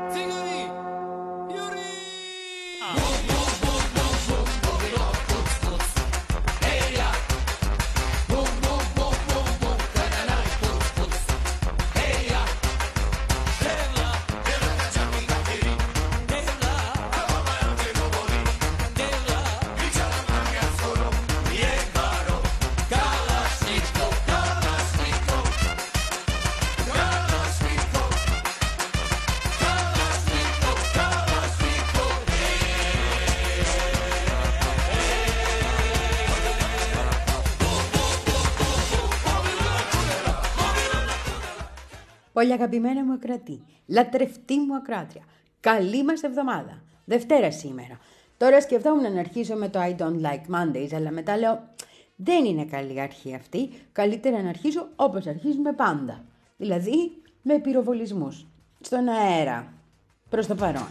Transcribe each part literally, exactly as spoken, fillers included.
Πολύ αγαπημένα μου ακροατή, λατρευτή μου ακροάτρια, καλή μας εβδομάδα, Δευτέρα σήμερα. Τώρα σκεφτόμουν να αρχίσω με το I don't like Mondays, αλλά μετά λέω δεν είναι καλή αρχή αυτή, καλύτερα να αρχίσω όπως αρχίζουμε πάντα, δηλαδή με πυροβολισμούς, στον αέρα, προς το παρόν.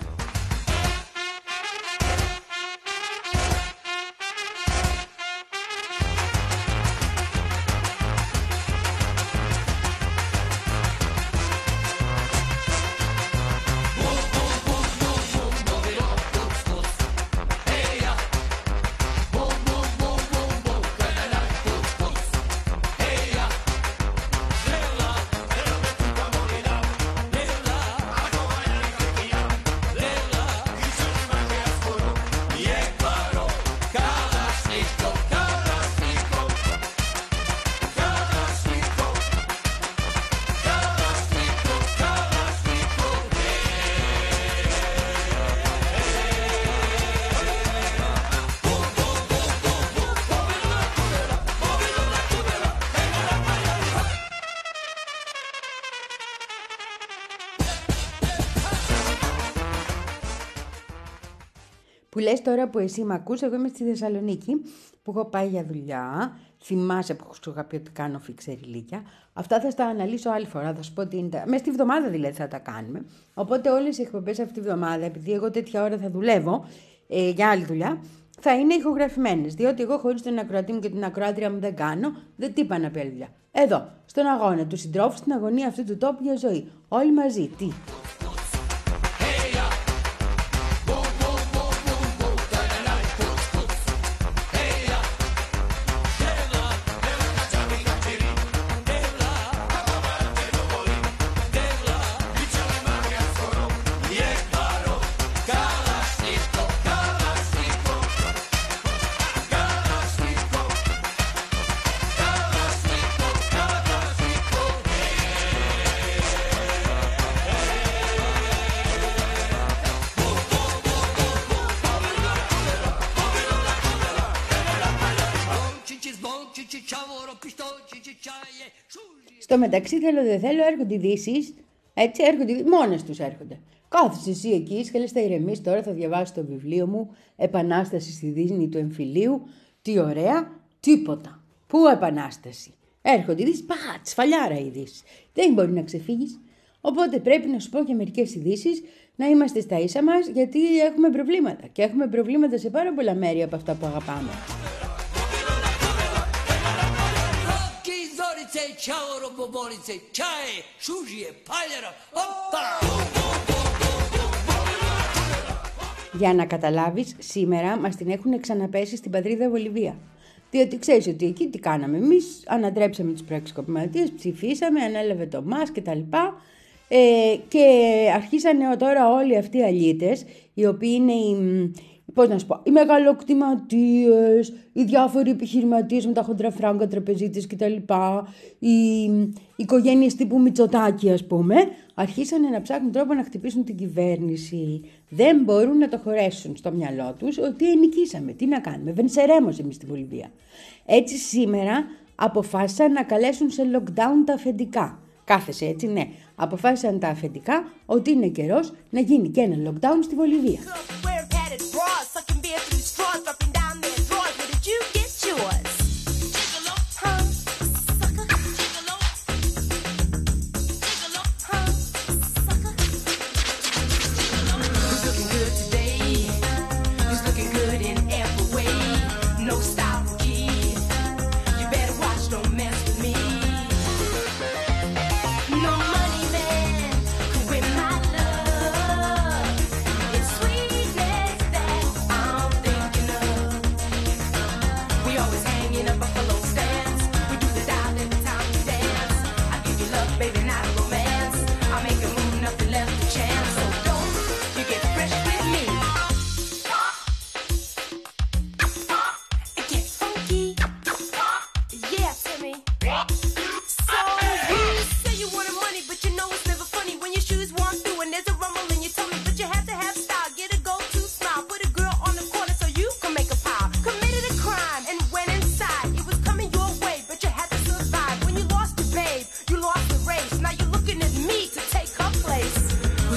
Που λες τώρα που εσύ με ακούς, εγώ είμαι στη Θεσσαλονίκη που έχω πάει για δουλειά. Θυμάσαι που σου είχα πει ότι κάνω φιξεριλίκια. Αυτά θα στα αναλύσω άλλη φορά, θα σου πω τι είναι. Τα... Μες τη βδομάδα δηλαδή θα τα κάνουμε. Οπότε όλες οι εκπομπές αυτή τη βδομάδα, επειδή εγώ τέτοια ώρα θα δουλεύω ε, για άλλη δουλειά, θα είναι ηχογραφημένες. Διότι εγώ χωρίς τον ακροατή μου και την ακροάτρια μου δεν κάνω, δεν τι είπα να πει άλλη δουλειά. Εδώ, στον αγώνα του συντρόφου, στην αγωνία αυτού του τόπου για ζωή. Όλοι μαζί, τι. Στο μεταξύ, θέλω δεν θέλω, έρχονται ειδήσεις. Έτσι, έρχονται μόνες τους έρχονται. Κάθεσαι εσύ εκεί, σκέλες θα ηρεμείς. Τώρα θα διαβάσει το βιβλίο μου Επανάσταση στη Δίσνη του Εμφυλίου. Τι ωραία, τίποτα. Πού επανάσταση. Έρχονται ειδήσεις, πατ, σφαλιάρα ειδήσεις. Δεν μπορεί να ξεφύγεις. Οπότε πρέπει να σου πω και μερικές ειδήσεις, να είμαστε στα ίσα μας, γιατί έχουμε προβλήματα. Και έχουμε προβλήματα σε πάρα πολλά μέρη από αυτά που αγαπάμε. Για να καταλάβεις, σήμερα μας την έχουν ξαναπέσει στην πατρίδα Βολιβία. Διότι ξέρεις ότι εκεί τι κάναμε εμείς, ανατρέψαμε τους προεξικοπηματίες, ψηφίσαμε, ανέλαβε το ΜΑΣ και τα λοιπά. Ε, και αρχίσανε τώρα όλοι αυτοί οι αλήτες, οι οποίοι είναι οι, πώς να σου πω, οι μεγαλοκτηματίες, οι διάφοροι επιχειρηματίες με τα χοντρά φράγκα, τραπεζίτες κτλ. Οι οικογένειες τύπου Μητσοτάκη, ας πούμε, αρχίσανε να ψάχνουν τρόπο να χτυπήσουν την κυβέρνηση. Δεν μπορούν να το χωρέσουν στο μυαλό τους ότι νικήσαμε. Τι να κάνουμε, βενσερέμος εμείς στη Βολιβία. Έτσι σήμερα αποφάσισαν να καλέσουν σε lockdown τα αφεντικά. Κάθεσε έτσι, ναι. Αποφάσισαν τα αφεντικά ότι είναι καιρός να γίνει και ένα lockdown στη Βολιβία. No money man could win my love.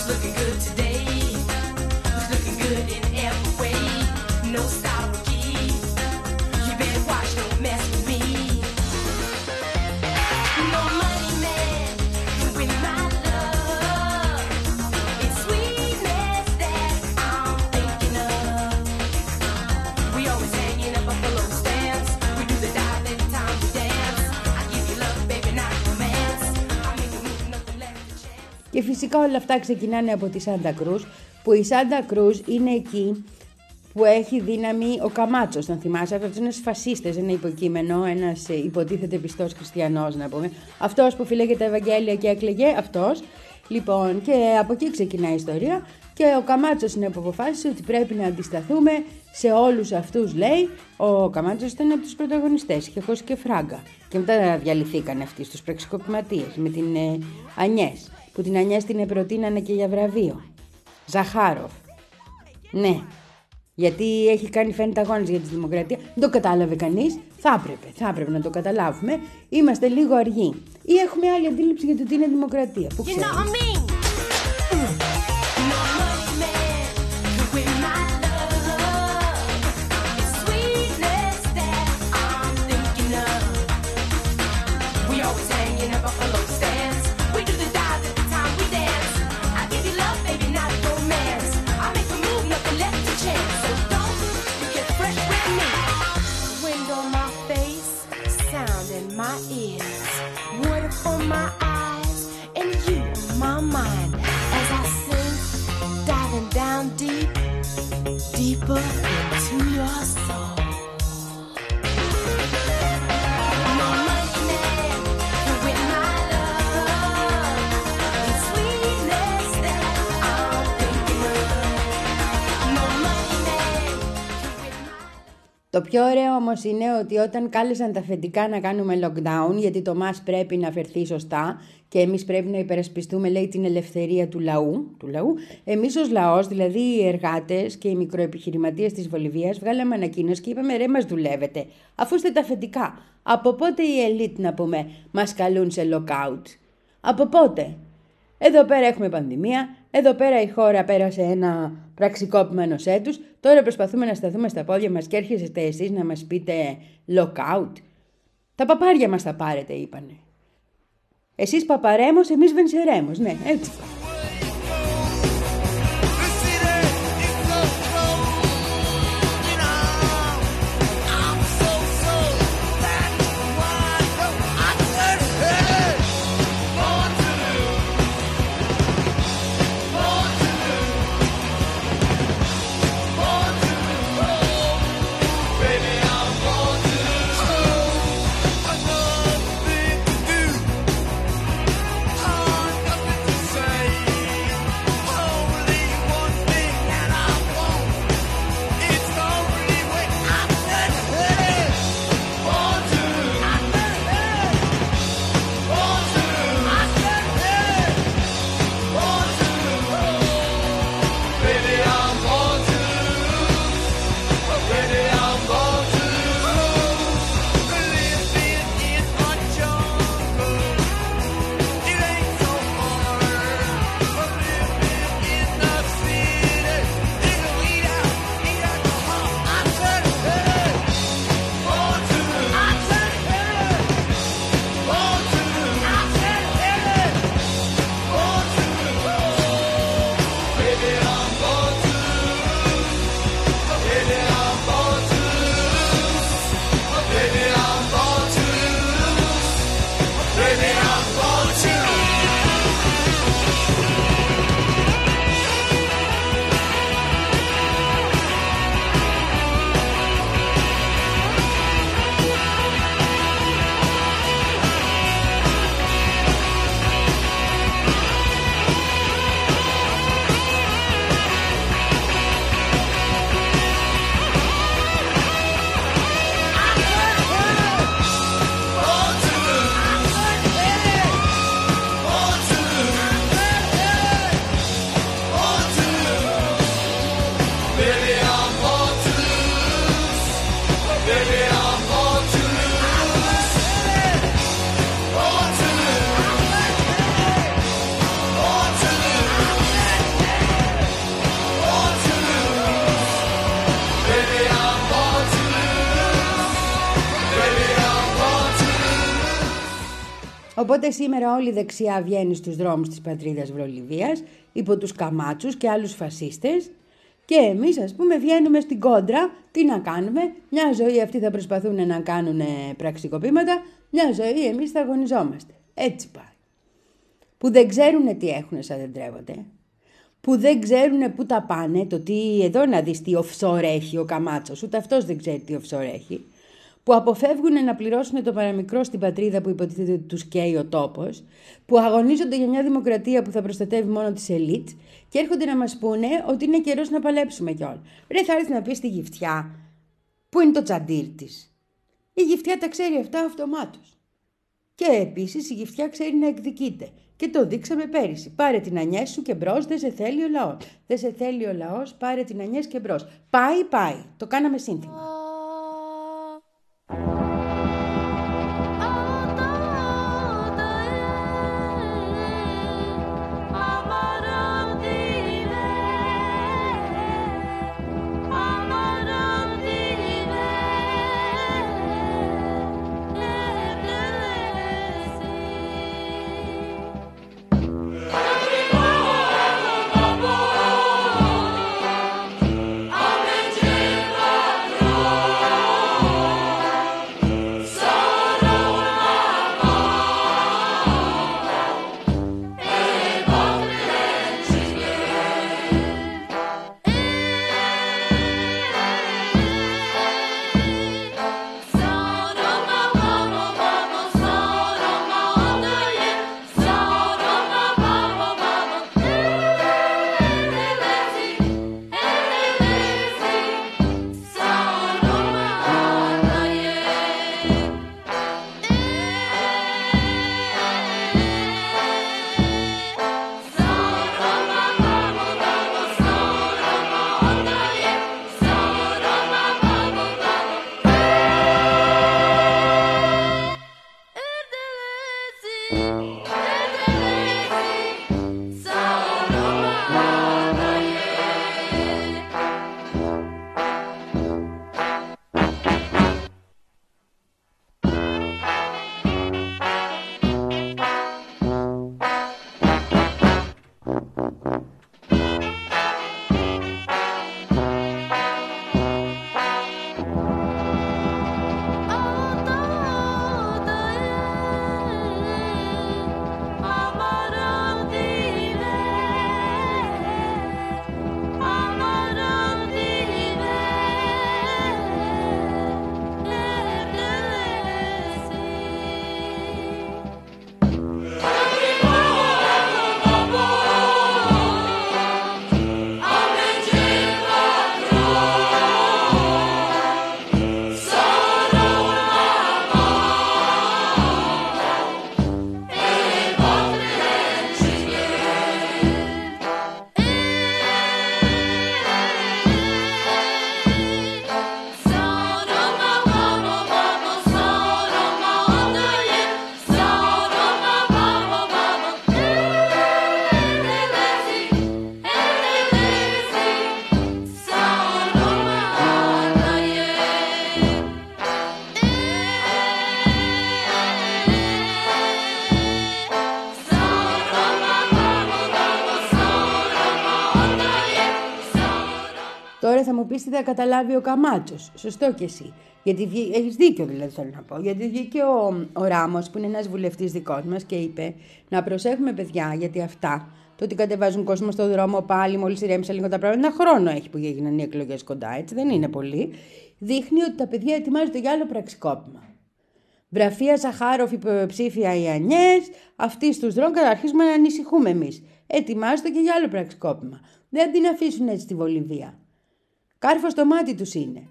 looking good today? Who's looking good in every way? No style key. You better watch, don't mess with me. No money man can win my love. It's sweetness that I'm thinking of. We always hang in a buffalo stance. We do the dive every time we dance. I give you love, baby, not romance. I make you move, nothing left to chance. Και φυσικά όλα αυτά ξεκινάνε από τη Σάντα Κρούς, που η Σάντα Κρούς είναι εκεί που έχει δύναμη ο Καμάτσος, τον θυμάσαι? Αυτός είναι ένας φασίστας, ένα υποκείμενο, ένας υποτίθεται πιστός χριστιανός, να πούμε. Αυτός που φύλαγε τα Ευαγγέλια και έκλαιγε, αυτός. Λοιπόν, και από εκεί ξεκινάει η ιστορία. Και ο Καμάτσος είναι που αποφάσισε ότι πρέπει να αντισταθούμε σε όλους αυτούς, λέει. Ο Καμάτσος ήταν από τους πρωταγωνιστές, είχε χώσει και φράγκα. Και μετά διαλυθήκαν αυτοί στους πραξικοπηματίες με την ε, Ανιές, που την Ανιές την προτείνανε και για βραβείο. Ζαχάροφ. Ναι. Γιατί έχει κάνει, φαίνεται, αγώνες για τη δημοκρατία. Δεν το κατάλαβε κανείς. Θα έπρεπε, θα έπρεπε να το καταλάβουμε. Είμαστε λίγο αργοί. Ή έχουμε άλλη αντίληψη για το τι είναι δημοκρατία. Πού ξέρει. Deeper into your soul. No money man can win my love. It's sweetness that I'm thinking of. No money man can win my love. Το πιο ωραίο όμως είναι ότι όταν κάλεσαν τα αφεντικά να κάνουμε lockdown, γιατί το μας πρέπει να φερθεί σωστά και εμείς πρέπει να υπερασπιστούμε, λέει, την ελευθερία του λαού, του λαού, εμείς ως λαός, δηλαδή οι εργάτες και οι μικροεπιχειρηματίες της Βολιβίας, βγάλαμε ανακοίνωση και είπαμε, ρε, μας δουλεύετε, αφού είστε τα αφεντικά. Από πότε οι ελίτ, να πούμε, μας καλούν σε lockout? Από πότε? Εδώ πέρα έχουμε πανδημία, εδώ πέρα η χώρα πέρασε ένα πραξικόπημα ενός έτους, τώρα προσπαθούμε να σταθούμε στα πόδια μας και έρχεστε εσείς να μας πείτε lockout. Τα παπάρια μας τα πάρετε, είπανε. Εσείς παπαρέμος, εμείς βενσερέμος. Ναι, έτσι. Say Οπότε σήμερα όλη η δεξιά βγαίνει στους δρόμους της πατρίδας Βολιβίας υπό τους καμάτσους και άλλους φασίστες και εμείς ας πούμε βγαίνουμε στην κόντρα. Τι να κάνουμε, μια ζωή αυτοί θα προσπαθούν να κάνουν πραξικοπήματα, μια ζωή εμείς θα αγωνιζόμαστε. Έτσι πάει. Που δεν ξέρουν τι έχουν σαν δεν τρέβονται. Που δεν ξέρουν πού τα πάνε, το τι εδώ να δεις τι offshore έχει ο Καμάτσος, ούτε αυτός δεν ξέρει τι offshore έχει. Που αποφεύγουν να πληρώσουν το παραμικρό στην πατρίδα που υποτίθεται ότι τους καίει ο τόπος, που αγωνίζονται για μια δημοκρατία που θα προστατεύει μόνο τις ελίτ και έρχονται να μας πούνε ότι είναι καιρός να παλέψουμε κιόλας. Ρε, θα έρθει να πει στη Γυφτιά, πού είναι το τσαντήρ της. Η Γυφτιά τα ξέρει αυτά αυτομάτως. Και επίσης η Γυφτιά ξέρει να εκδικείται. Και το δείξαμε πέρυσι. Πάρε την Ανιές σου και μπρος, δεν σε θέλει ο λαός. Δεν σε θέλει ο λαός, πάρε την Ανιές και μπρος. Πάει, πάει. Το κάναμε σύνθημα. Τώρα θα μου πεις τι θα καταλάβει ο Καμάτσος. Σωστό κι εσύ. Γιατί βγή... έχεις δίκιο δηλαδή θέλω να πω. Γιατί βγήκε ο, ο Ράμος που είναι ένας βουλευτής δικός μας και είπε να προσέχουμε παιδιά γιατί αυτά το ότι κατεβάζουν κόσμο στον δρόμο πάλι μόλις ηρέμησαν λίγο τα πράγματα. Ένα χρόνο έχει που έγιναν οι εκλογές κοντά, έτσι δεν είναι πολύ. Δείχνει ότι τα παιδιά ετοιμάζονται για άλλο πραξικόπημα. Βραφία Σαχάροφ υποψήφια οι Ανιές, αυτοί στους δρόμους αρχίζουμε να ανησυχούμε εμείς. Ετοιμάζονται και για άλλο πραξικόπημα. Δεν την αφήσουν έτσι στη Βολιβία. Κάρφο στο μάτι τους είναι.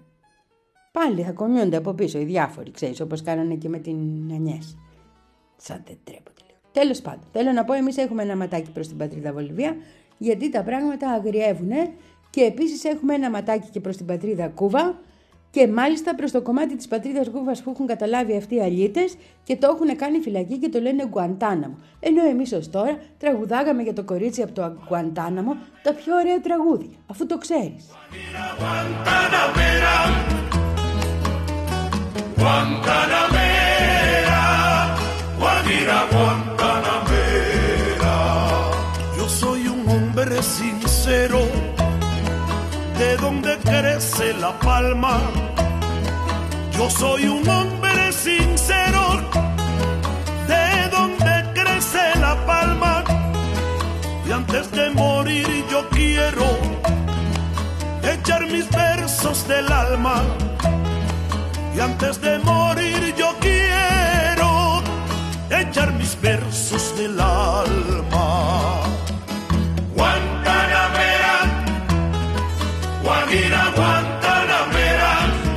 Πάλι θα κομιούνται από πίσω οι διάφοροι, ξέρεις, όπως κάνανε και με την Ανιές. Σαν δεν τρέπονται λίγο. Τέλος πάντων, θέλω να πω, εμείς έχουμε ένα ματάκι προς την πατρίδα Βολιβία, γιατί τα πράγματα αγριεύουνε και επίσης έχουμε ένα ματάκι και προς την πατρίδα Κούβα και μάλιστα προς το κομμάτι της πατρίδας Κούβας που έχουν καταλάβει αυτοί οι αλήτες και το έχουν κάνει φυλακή και το λένε Γκουαντάναμο. Ενώ εμείς ως τώρα τραγουδάγαμε για το κορίτσι από το Γκουαντάναμο τα πιο ωραία τραγούδια, αφού το ξέρεις. Guantanamera, Guajira Guantanamera. Yo soy un hombre sincero, de donde crece la palma. Yo soy un hombre sincero, de donde crece la palma. Y antes de morir yo quiero echar mis versos del alma. Y antes de morir yo quiero echar mis versos del alma. Guantanamera, Guajira Guantanamera,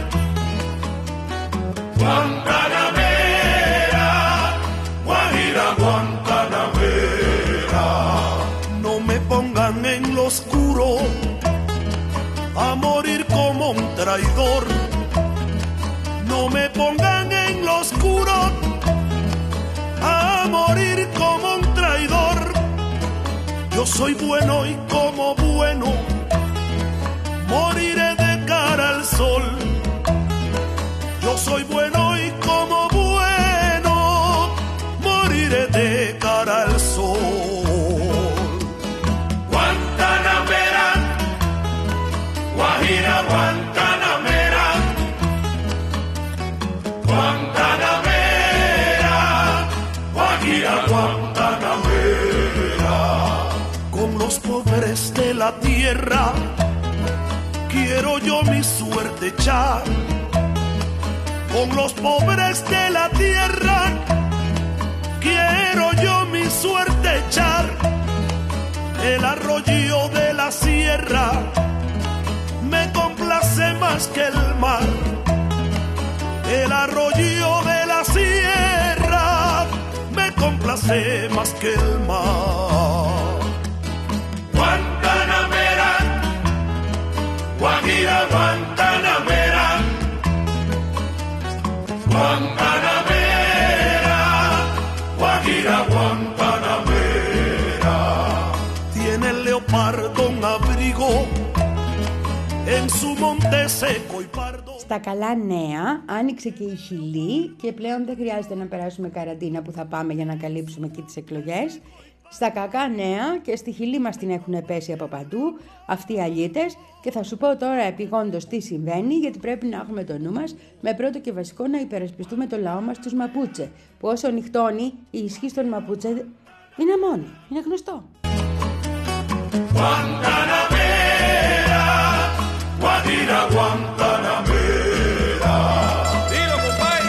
Guantanamera, Guajira Guantanamera. No me pongan en lo oscuro a morir como un traidor. No me pongan en lo oscuro a morir como un traidor. Yo soy bueno y como bueno moriré de cara al sol. Yo soy bueno y como bueno moriré de cara al sol. Guantanamera, Guajira Guantanamera, Guantanamera, Guajira Guantanamera. Con los pobres de la tierra quiero yo mi suerte echar. Con los pobres de la tierra quiero yo mi suerte echar. El arroyo de la sierra me complace más que el mar. El arroyo de la sierra me complace más que el mar. Guantanamera, Guajira Guantanamera, Guantanamera, Guajira Guantanamera. Tiene el leopardo un abrigo en su monte seco y pardo. Στα καλά νέα, άνοιξε και η Χιλή και πλέον δεν χρειάζεται να περάσουμε καραντίνα που θα πάμε για να καλύψουμε εκεί τις εκλογές. Στα κακά νέα και στη Χιλή μας την έχουν πέσει από παντού αυτοί οι αλήτες και θα σου πω τώρα επειγόντως τι συμβαίνει, γιατί πρέπει να έχουμε το νου μας με πρώτο και βασικό να υπερασπιστούμε το λαό μας, τους Μαπούτσε, που όσο νυχτώνει η ισχύ των Μαπούτσε είναι μόνη, είναι γνωστό. Guantanamera, Guajira Guantanamera. Dilo, compadre.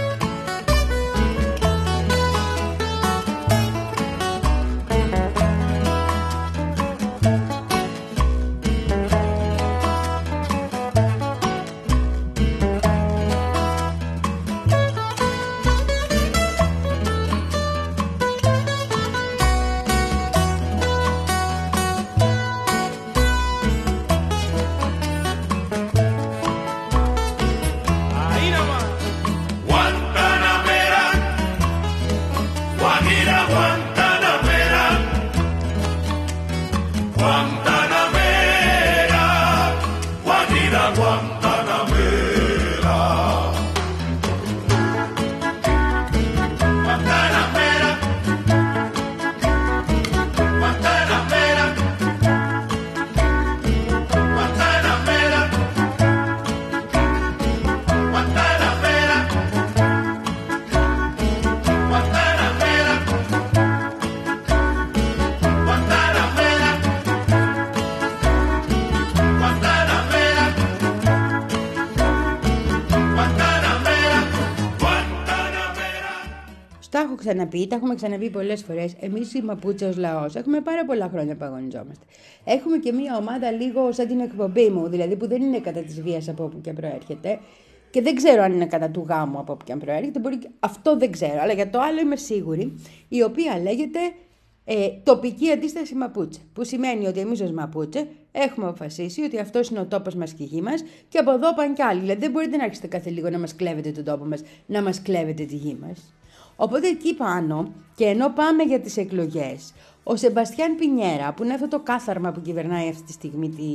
Τα έχω ξαναπεί, τα έχουμε ξαναπεί πολλές φορές. Εμείς οι Μαπούτσε ως λαός έχουμε πάρα πολλά χρόνια που αγωνιζόμαστε. Έχουμε και μία ομάδα λίγο σαν την εκπομπή μου, δηλαδή που δεν είναι κατά της βίας από όπου και προέρχεται. Και δεν ξέρω αν είναι κατά του γάμου από όπου και αν προέρχεται. Μπορεί... Αυτό δεν ξέρω, αλλά για το άλλο είμαι σίγουρη. Η οποία λέγεται ε, τοπική αντίσταση Μαπούτσε. Που σημαίνει ότι εμείς ως Μαπούτσε έχουμε αποφασίσει ότι αυτός είναι ο τόπος μας και η γη μας και από εδώ πάνε κι άλλοι. Δηλαδή δεν μπορείτε να άρχισετε κάθε λίγο να μας κλέβετε τον τόπο μας, να μας κλέβετε τη γη μας. Οπότε εκεί πάνω, και ενώ πάμε για τις εκλογές, ο Σεμπαστιάν Πινιέρα, που είναι αυτό το κάθαρμα που κυβερνάει αυτή τη στιγμή τη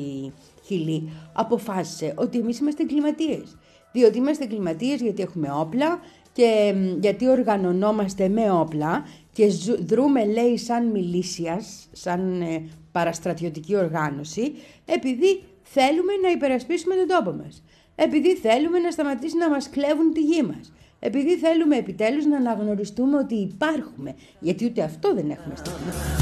Χιλή, αποφάσισε ότι εμείς είμαστε εγκληματίες. Διότι είμαστε εγκληματίες γιατί έχουμε όπλα, και γιατί οργανωνόμαστε με όπλα και δρούμε, λέει, σαν μιλήσιας, σαν ε, παραστρατιωτική οργάνωση, επειδή θέλουμε να υπερασπίσουμε τον τόπο μας, επειδή θέλουμε να σταματήσει να μας κλέβουν τη γη μας, επειδή θέλουμε επιτέλους να αναγνωριστούμε ότι υπάρχουμε, γιατί ούτε αυτό δεν έχουμε στην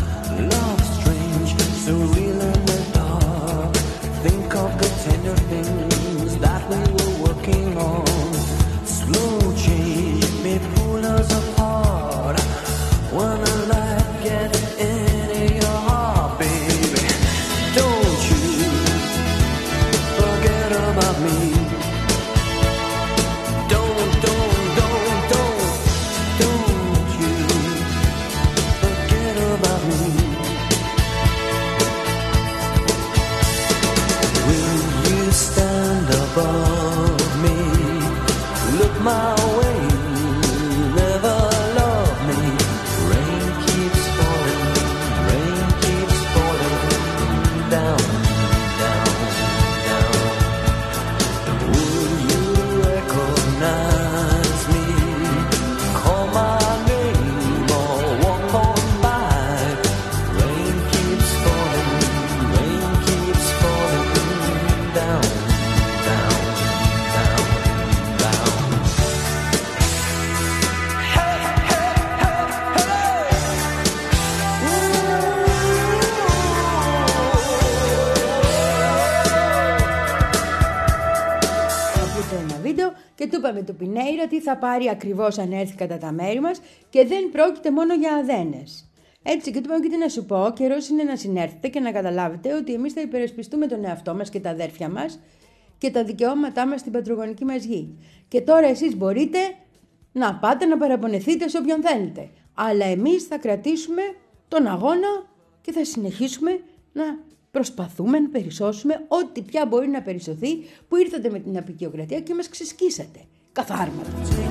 και του είπαμε του Πινέιρα τι θα πάρει ακριβώς αν έρθει κατά τα μέρη μας και δεν πρόκειται μόνο για αδένες. Έτσι και του είπαμε και τι να σου πω, καιρός είναι να συνέρθετε και να καταλάβετε ότι εμείς θα υπερασπιστούμε τον εαυτό μας και τα αδέρφια μας και τα δικαιώματά μας στην πατρογονική μας γη. Και τώρα εσείς μπορείτε να πάτε να παραπονεθείτε σε όποιον θέλετε. Αλλά εμείς θα κρατήσουμε τον αγώνα και θα συνεχίσουμε να προσπαθούμε να περισσώσουμε ό,τι πια μπορεί να περισσωθεί που ήρθατε με την αποικιοκρατία και μας ξεσκίσατε. Καθάρματα.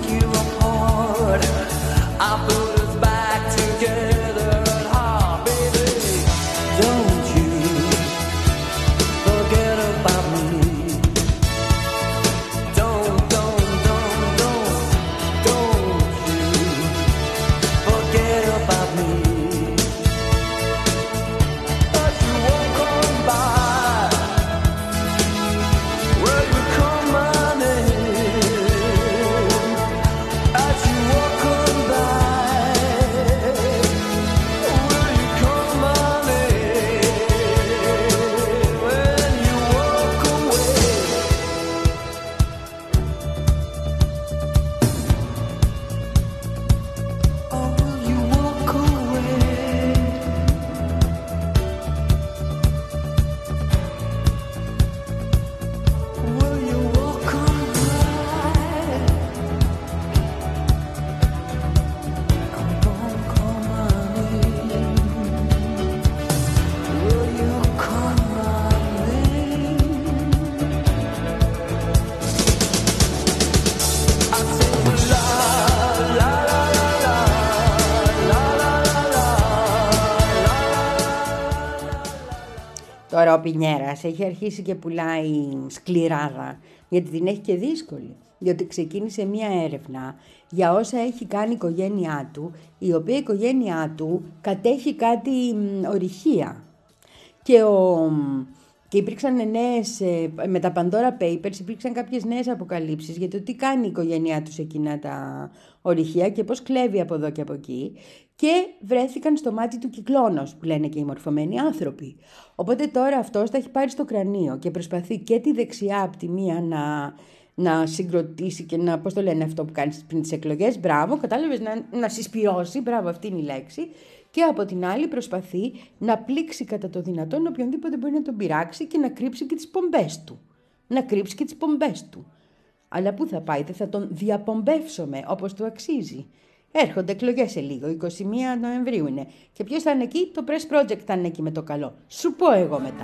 Τώρα ο Πινιέρας έχει αρχίσει και πουλάει σκληράδα, γιατί την έχει και δύσκολη. Διότι ξεκίνησε μία έρευνα για όσα έχει κάνει η οικογένειά του, η οποία η οικογένειά του κατέχει κάτι ορυχεία. Και, ο, και υπήρξαν νέες, με τα Pandora Papers υπήρξαν κάποιες νέες αποκαλύψεις για το τι κάνει η οικογένειά του σε εκείνα τα ορυχεία και πώς κλέβει από εδώ και από εκεί. Και βρέθηκαν στο μάτι του κυκλώνος, που λένε και οι μορφωμένοι άνθρωποι. Οπότε τώρα αυτός τα έχει πάρει στο κρανίο και προσπαθεί και τη δεξιά από τη μία να, να συγκροτήσει και να, πώς το λένε αυτό που κάνει πριν τις εκλογές, μπράβο, κατάλαβες, να, να συσπυρώσει, μπράβο, αυτή είναι η λέξη. Και από την άλλη προσπαθεί να πλήξει κατά το δυνατόν οποιονδήποτε μπορεί να τον πειράξει και να κρύψει και τις πομπές του. Να κρύψει και τις πομπές του. Αλλά πού θα πάει, δεν θα τον διαπομπεύσουμε όπως του αξίζει. Έρχονται εκλογές σε λίγο, εικοστή πρώτη Νοεμβρίου είναι. Και ποιος θα είναι εκεί, το Press Project θα είναι εκεί με το καλό. Σου πω εγώ μετά.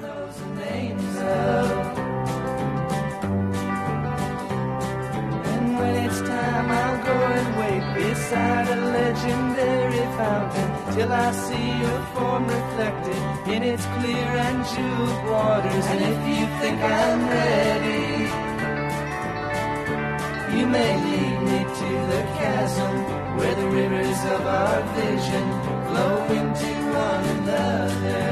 When it's time I'll go and wait beside a legendary fountain till I see your form reflected in its clear and jeweled waters. And if you think I'm ready, You may lead me to the chasm where the rivers of our vision flow into one another.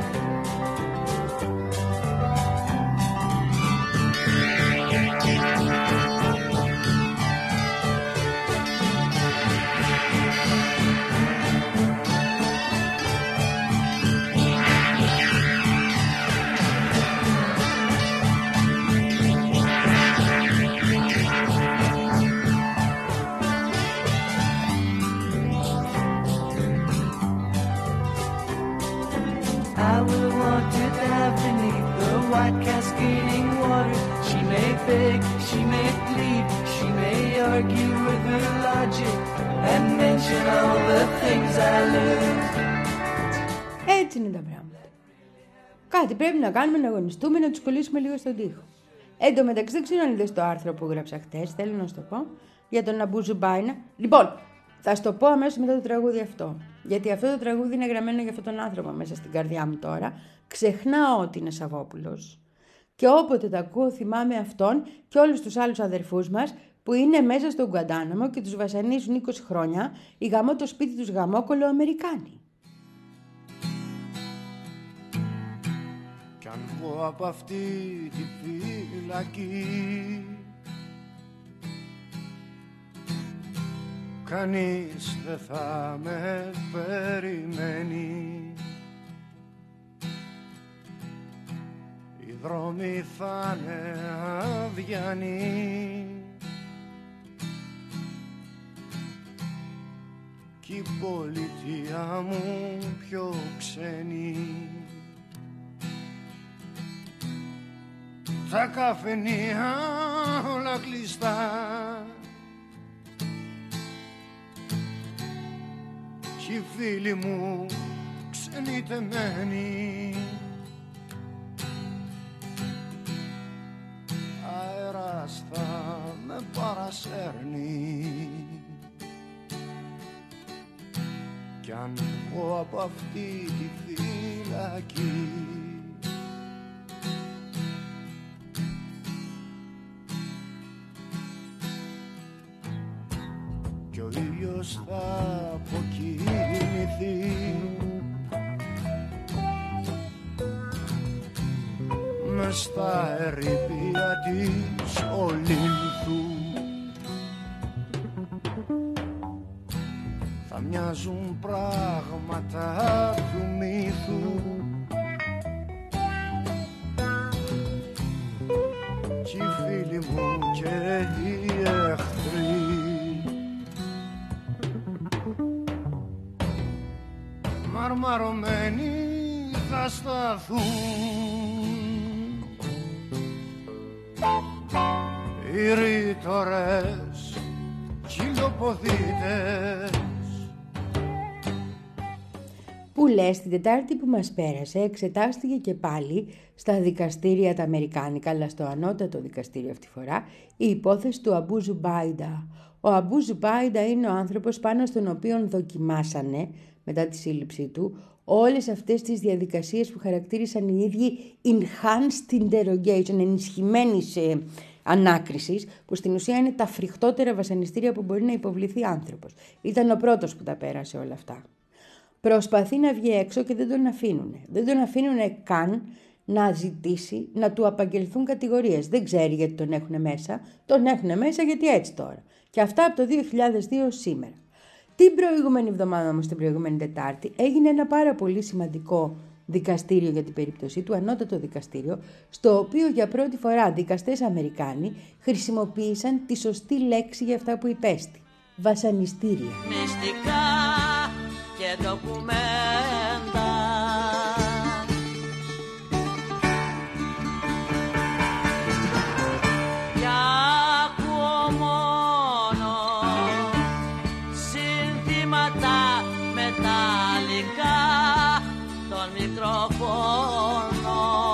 I will want to dive beneath the white cascading water. She may beg, she may plead, she may argue with her logic and mention all the things I lose. Έτσι είναι τα πράγματα. Κάτι πρέπει να κάνουμε, να αγωνιστούμε, να τους κολλήσουμε λίγο στον τοίχο. Εν τω μεταξύ, δεν ξέρω αν είδες το άρθρο που γράψα χτες, θέλω να σου το πω, για τον Αμπού Ζουμπάινα. Λοιπόν, θα σου το πω αμέσως μετά το τραγούδι αυτό. Γιατί αυτό το τραγούδι είναι γραμμένο για αυτόν τον άνθρωπο μέσα στην καρδιά μου τώρα. Ξεχνάω ότι είναι Σαββόπουλος. Και όποτε τα ακούω θυμάμαι αυτόν και όλους τους άλλους αδερφούς μας που είναι μέσα στον Γκουαντάναμο και τους βασανίζουν είκοσι χρόνια οι γαμώ το σπίτι τους γαμόκολο Αμερικάνοι. Κι αν βγω από αυτή τη φυλακή, κανείς δεν θα με περιμένει. Οι δρόμοι θα είναι αδιανοί κι η πολιτεία μου πιο ξένη. Τα καφενεία όλα κλειστά κι οι φίλοι μου ξενιτεμένοι. Αέρας θα με παρασέρνει κι αν βγω από αυτή τη φυλακή, κι ο ήλιος θα αποκοιμηθεί μες στα ερήπια της Ολύνθου. Θα μοιάζουν πράγματα του μύθου κι οι φίλοι μου και οι εχθροί μαρμαρωμένοι θα σταθούν. Οι ρήτορες κυλοποδίτες. Που λες, την Τετάρτη που μας πέρασε εξετάστηκε και πάλι στα δικαστήρια τα αμερικάνικα, αλλά στο ανώτατο δικαστήριο αυτή τη φορά, η υπόθεση του Αμπού Ζουμπάιντα. Ο Αμπού Ζουμπάιντα είναι ο άνθρωπος πάνω στον οποίο δοκιμάσανε, μετά τη σύλληψή του, όλες αυτές τις διαδικασίες που χαρακτήρισαν οι ίδιοι enhanced interrogation, ενισχυμένης ε, ανάκρισης, που στην ουσία είναι τα φρικτότερα βασανιστήρια που μπορεί να υποβληθεί άνθρωπος. Ήταν ο πρώτος που τα πέρασε όλα αυτά. Προσπαθεί να βγει έξω και δεν τον αφήνουν. Δεν τον αφήνουν καν να ζητήσει να του απαγγελθούν κατηγορίες. Δεν ξέρει γιατί τον έχουν μέσα. Τον έχουν μέσα γιατί έτσι τώρα. Και αυτά από το δύο χιλιάδες δύο σήμερα. Την προηγούμενη εβδομάδα όμως, την προηγούμενη Τετάρτη, έγινε ένα πάρα πολύ σημαντικό δικαστήριο για την περίπτωσή του, ανώτατο δικαστήριο, στο οποίο για πρώτη φορά δικαστές Αμερικάνοι χρησιμοποίησαν τη σωστή λέξη για αυτά που υπέστη. Βασανιστήρια. Μυστικά και ντοκουμέντα. Για ακούω μόνο συνθήματα μεταλλικά των μικροφώνων.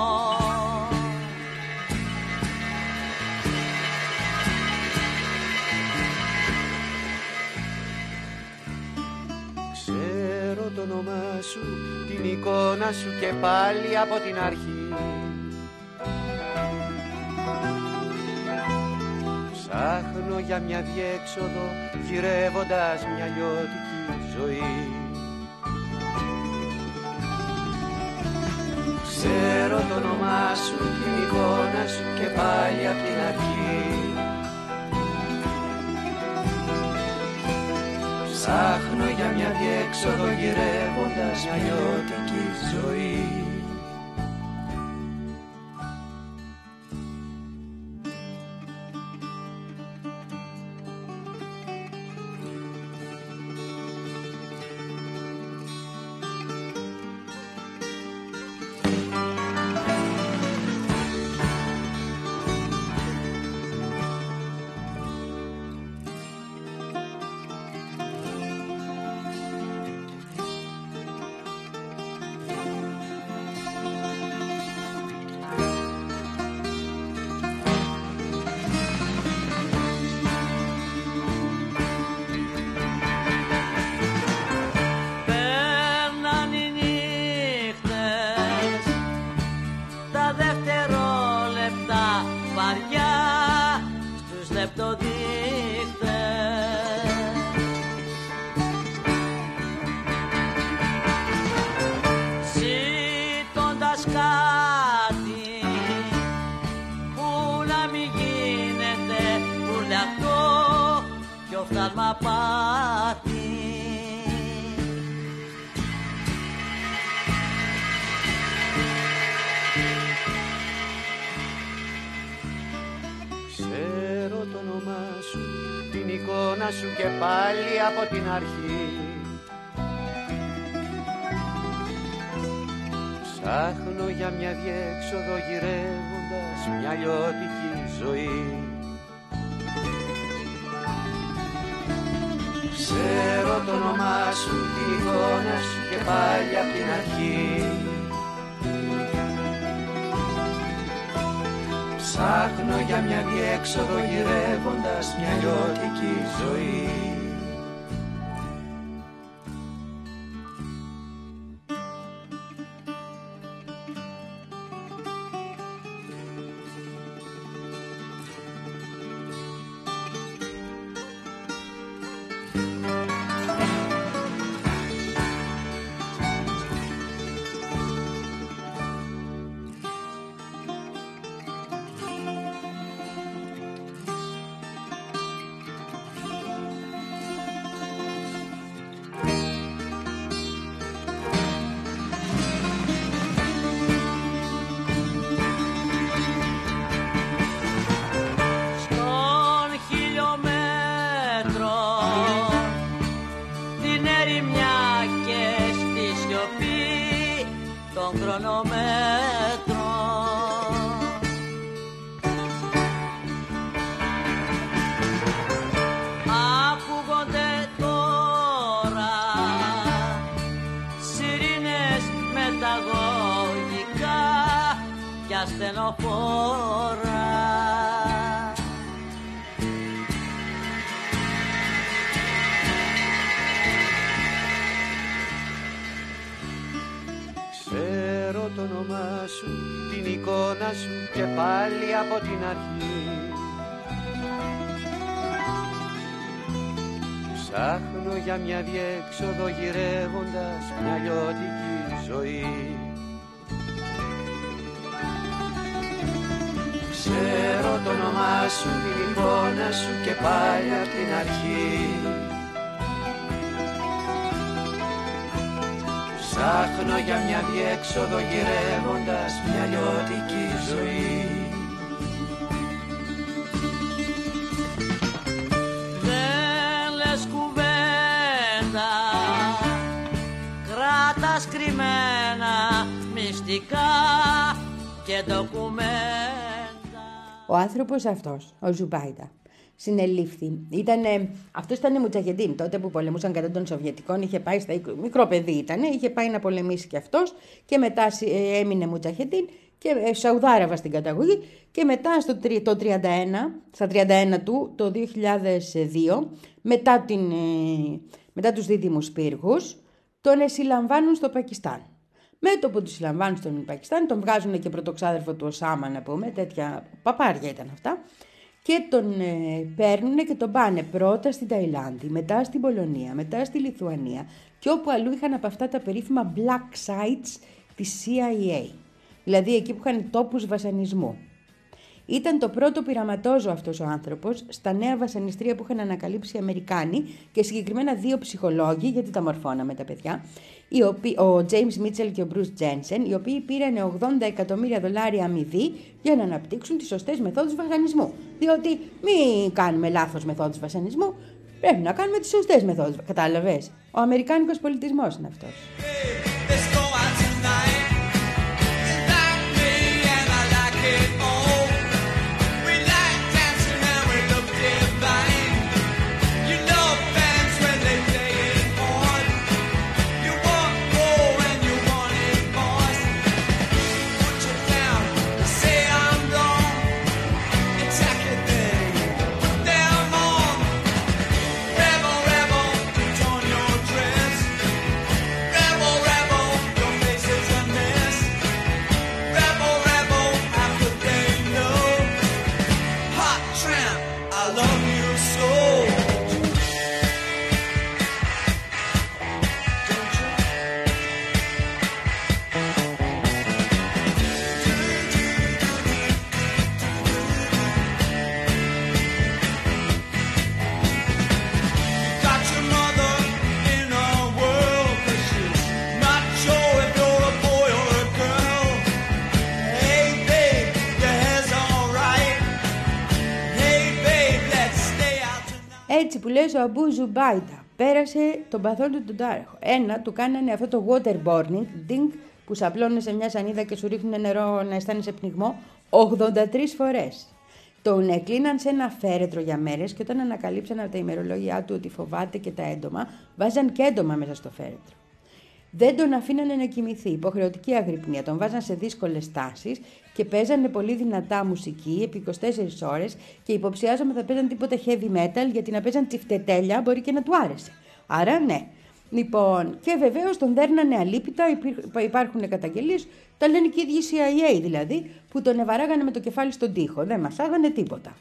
Ξέρω το όνομά σου, την εικόνα σου και πάλι από την αρχή. Σ' Ψάχνω για μια διέξοδο γυρεύοντας μια λιώτικη ζωή. Ξέρω το όνομά σου, την εικόνα σου και πάλι απ' την αρχή. Ψάχνω για μια διέξοδο γυρεύοντας μια λιώτικη ζωή. Ξέρω το όνομά σου, την εικόνα σου και πάλι από την αρχή. Ψάχνω για μια διέξοδο γυρεύοντας μια λιώτικη ζωή. Ξέρω το όνομά σου, την εικόνα σου και πάλι απ' την αρχή. Ψάχνω για μια διέξοδο γυρεύοντας μια λιώτικη ζωή. Ξέρω το όνομά σου, την εικόνα σου και πάλι από την αρχή. Ψάχνω για μια διέξοδο γυρεύοντας μια λιώτικη ζωή. Ξέρω το όνομά σου, την εικόνα σου και πάλι απ' την αρχή. Ψάχνω για μια διέξοδο γυρεύοντας μια λιώτικη ζωή. Δεν λες κουβέντα, κράτας κρυμμένα μυστικά και ντοκουμέντα. Ο άνθρωπος αυτός, ο Ζουμπάιντα, συνελήφθη. Ήτανε, αυτός ήταν μουτσαχεντίν. Τότε που πολεμούσαν κατά των Σοβιετικών, είχε πάει στα είκοσι, μικρό παιδί ήτανε, είχε πάει να πολεμήσει και αυτός και μετά έμεινε μουτσαχεντίν και ε, Σαουδάραβα στην καταγωγή και μετά στο, το τριάντα ένα, στα τριάντα ένα του, το δύο χιλιάδες δύο, μετά, την, ε, μετά τους δίδυμους πύργους, τον συλλαμβάνουν στο Πακιστάν. Με το που του συλλαμβάνουν στον Πακιστάν, τον βγάζουν και πρωτοξάδερφο του Οσάμα, να πούμε, τέτοια παπάρια ήταν αυτά. και τον ε, παίρνουν και τον πάνε πρώτα στην Ταϊλάνδη, μετά στην Πολωνία, μετά στη Λιθουανία και όπου αλλού είχαν από αυτά τα περίφημα black sites της σι άι έι, δηλαδή εκεί που είχαν τόπους βασανισμού. Ήταν το πρώτο πειραματόζωο αυτός ο άνθρωπος στα νέα βασανιστήρια που είχαν ανακαλύψει οι Αμερικάνοι και συγκεκριμένα δύο ψυχολόγοι, γιατί τα μορφώναμε τα παιδιά, οι οποίοι, ο James Mitchell και ο Bruce Jensen, οι οποίοι πήραν ογδόντα εκατομμύρια δολάρια αμοιβή για να αναπτύξουν τις σωστές μεθόδους βασανισμού. Διότι μην κάνουμε λάθος μεθόδους βασανισμού, πρέπει να κάνουμε τις σωστές μεθόδους. Κατάλαβες? Ο αμερικάνικος πολιτισμός είναι αυτός. Έτσι που λες, ο Αμπού Ζουμπάιντα πέρασε τον παθόν του τον τάραχο. Ένα, του κάνανε αυτό το waterboarding, ding, που σαπλώνουν σε μια σανίδα και σου ρίχνουν νερό να αισθάνεσαι πνιγμό, ογδόντα τρεις φορές. Τον εκλείναν σε ένα φέρετρο για μέρες και όταν ανακαλύψαν από τα ημερολόγια του ότι φοβάται και τα έντομα, βάζαν και έντομα μέσα στο φέρετρο. Δεν τον αφήνανε να κοιμηθεί, υποχρεωτική αγρυπνία, τον βάζαν σε δύσκολες τάσεις και παίζανε πολύ δυνατά μουσική επί είκοσι τέσσερις ώρες και υποψιάζομαι θα παίζαν τίποτα heavy metal γιατί να παίζαν τσιφτετέλια μπορεί και να του άρεσε. Άρα ναι. Λοιπόν, και βεβαίως τον δέρνανε αλίπητα, υπάρχουν καταγγελίες, τα λένε και οι ίδιοι σι άι έι δηλαδή, που τον ευαράγανε με το κεφάλι στον τοίχο, δεν μασάγανε τίποτα.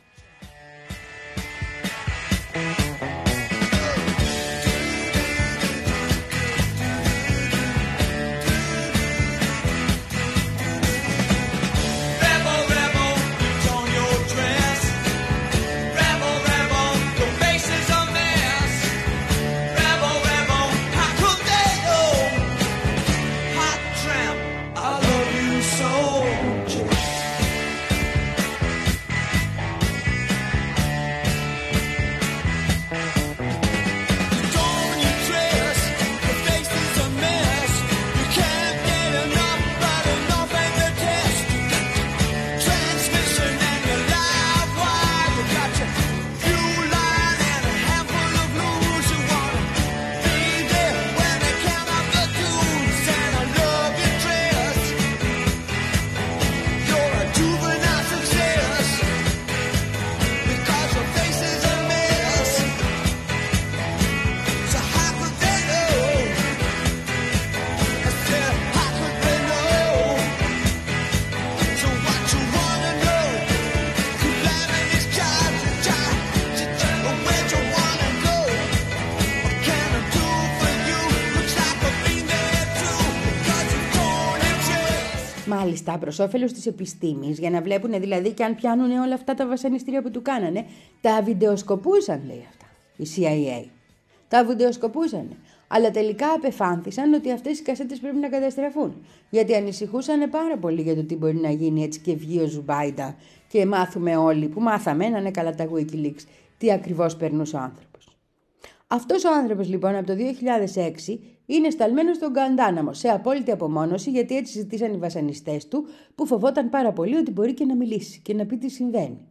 Μάλιστα, προς όφελος της επιστήμης, για να βλέπουν δηλαδή και αν πιάνουν όλα αυτά τα βασανιστήρια που του κάνανε, τα βιντεοσκοπούσαν, λέει αυτά, η σι άι έι. Τα βιντεοσκοπούσαν. Αλλά τελικά απεφάνθησαν ότι αυτές οι κασέτες πρέπει να καταστραφούν. Γιατί ανησυχούσαν πάρα πολύ για το τι μπορεί να γίνει έτσι και βγει ο Ζουμπάιντα και μάθουμε όλοι, που μάθαμε, να είναι καλά τα Wikileaks, τι ακριβώς περνούσε ο άνθρωπος. Αυτός ο άνθρωπος λοιπόν από το δύο χιλιάδες έξι είναι σταλμένος στον Γκουαντάναμο σε απόλυτη απομόνωση, γιατί έτσι ζητήσαν οι βασανιστές του που φοβόταν πάρα πολύ ότι μπορεί και να μιλήσει και να πει τι συμβαίνει.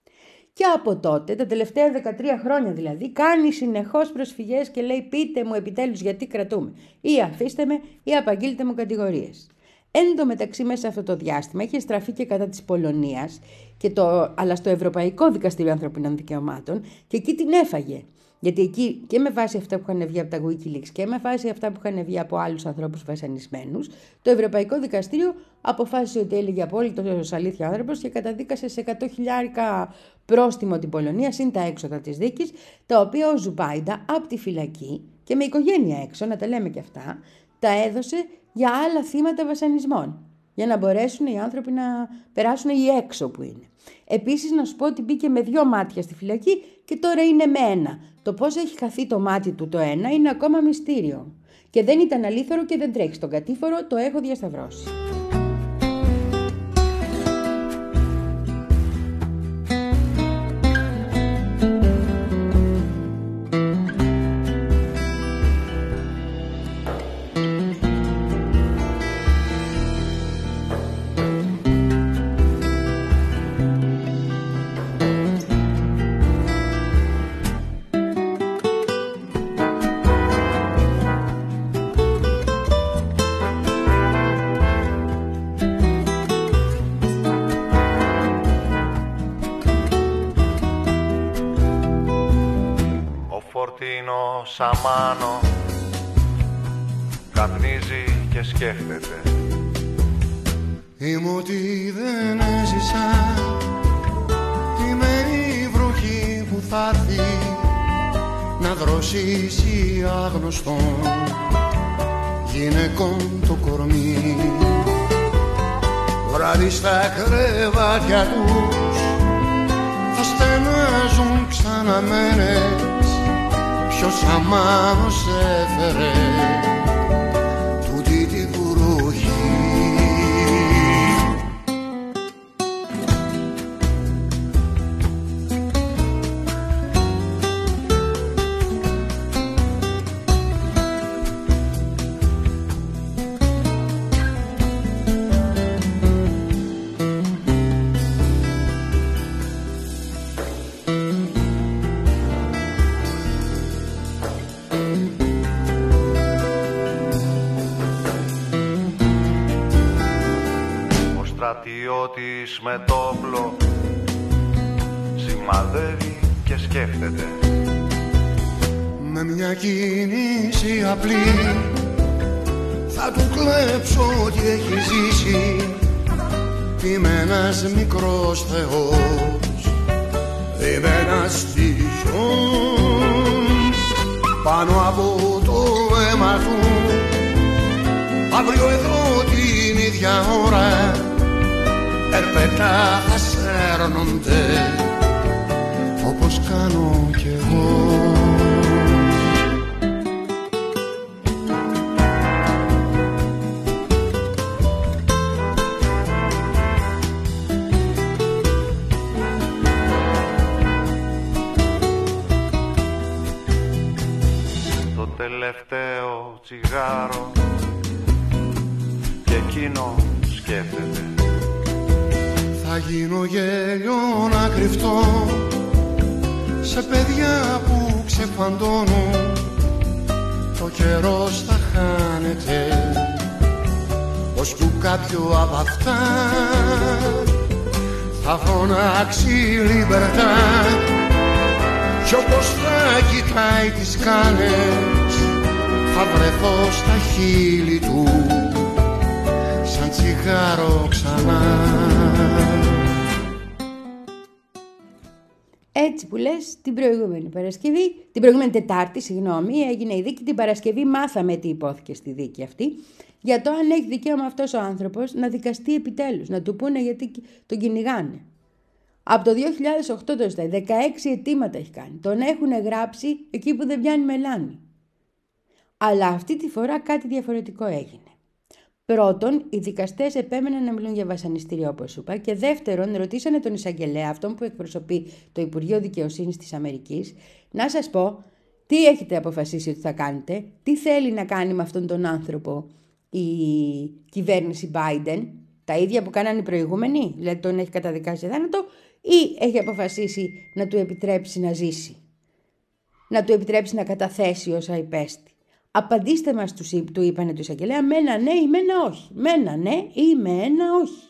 Και από τότε, τα τελευταία δεκατρία χρόνια δηλαδή, κάνει συνεχώς προσφυγές και λέει πείτε μου επιτέλους γιατί κρατούμε ή αφήστε με ή απαγγείλτε μου κατηγορίες. Εν τω μεταξύ μέσα σε αυτό το διάστημα είχε στραφεί και κατά της Πολωνίας, και το, αλλά στο Ευρωπαϊκό Δικαστήριο Ανθρωπίνων Δικαιωμάτων, και εκεί την έφαγε. Γιατί εκεί και με βάση αυτά που είχαν βγει από τα Wikileaks και με βάση αυτά που είχαν βγει από άλλους ανθρώπους βασανισμένους, το Ευρωπαϊκό Δικαστήριο αποφάσισε ότι έλεγε απόλυτος αλήθεια ο άνθρωπος και καταδίκασε σε εκατό χιλιάρικα πρόστιμο την Πολωνία, συν τα έξοδα της δίκης, τα οποία ο Ζουμπάιντα από τη φυλακή και με οικογένεια έξω, να τα λέμε και αυτά, τα έδωσε για άλλα θύματα βασανισμών. Για να μπορέσουν οι άνθρωποι να περάσουν οι έξω που είναι. Επίσης, να σου πω ότι μπήκε με δύο μάτια στη φυλακή και τώρα είναι με ένα. Το πώς έχει χαθεί το μάτι του το ένα είναι ακόμα μυστήριο. Και δεν ήταν αλήθωρο και δεν τρέχει στον κατήφορο, το έχω διασταυρώσει. Σαμάνο καπνίζει και σκέφτεται. Είμαι ότι δεν έζησα, είμαι η βροχή που θα έρθει να δροσίσει άγνωστον γυναικών το κορμί. Βράδυ στα κρεβάτια τους θα στενάζουν ξαναμένες. Ποιος αμάνος έφερε τούτη τη βροχή. Στρατιώτης με το όπλο σημαδεύει και σκέφτεται. Με μια κίνηση απλή θα του κλέψω ό,τι έχει ζήσει. Είμαι ένας μικρός θεός, είμαι ένας τυχιός. Πάνω από το αίμα του αύριο εδώ την ίδια ώρα ερπετά θα σέρνονται όπως κάνω κι εγώ. Το τελευταίο τσιγάρο και εκείνο σκέφτεται. Θα γίνω γέλιο να κρυφτώ σε παιδιά που ξεφαντώνουν. Το καιρός θα χάνεται ώσπου κάποιο από αυτά θα φωνάξει λιμπερτά. Κι όπως θα κοιτάει τις κάνες θα βρεθώ στα χείλη του σαν τσιγάρο ξανά. Έτσι που λες, την προηγούμενη Παρασκευή, την προηγούμενη Τετάρτη, συγγνώμη, έγινε η δίκη. Την Παρασκευή μάθαμε τι υπόθηκε στη δίκη αυτή, για το αν έχει δικαίωμα αυτός ο άνθρωπος να δικαστεί επιτέλους, να του πούνε γιατί τον κυνηγάνε. Από το δύο χιλιάδες οκτώ το ζητάει, δεκαέξι αιτήματα έχει κάνει. Τον έχουν γράψει εκεί που δεν πιάνει μελάνη. Αλλά αυτή τη φορά κάτι διαφορετικό έγινε. Πρώτον, οι δικαστές επέμεναν να μιλούν για βασανιστήριο, όπως σου είπα, και δεύτερον, ρωτήσανε τον εισαγγελέα, αυτόν που εκπροσωπεί το Υπουργείο Δικαιοσύνης της Αμερικής, να σας πω τι έχετε αποφασίσει ότι θα κάνετε, τι θέλει να κάνει με αυτόν τον άνθρωπο η κυβέρνηση Biden, τα ίδια που κάνανε οι προηγούμενοι, δηλαδή τον έχει καταδικάσει σε θάνατο, ή έχει αποφασίσει να του επιτρέψει να ζήσει, να του επιτρέψει να καταθέσει όσα υπέστη. Απαντήστε μας, του είπανε του εισαγγελέα, με ένα ναι ή με ένα όχι. Με ένα ναι ή με ένα όχι.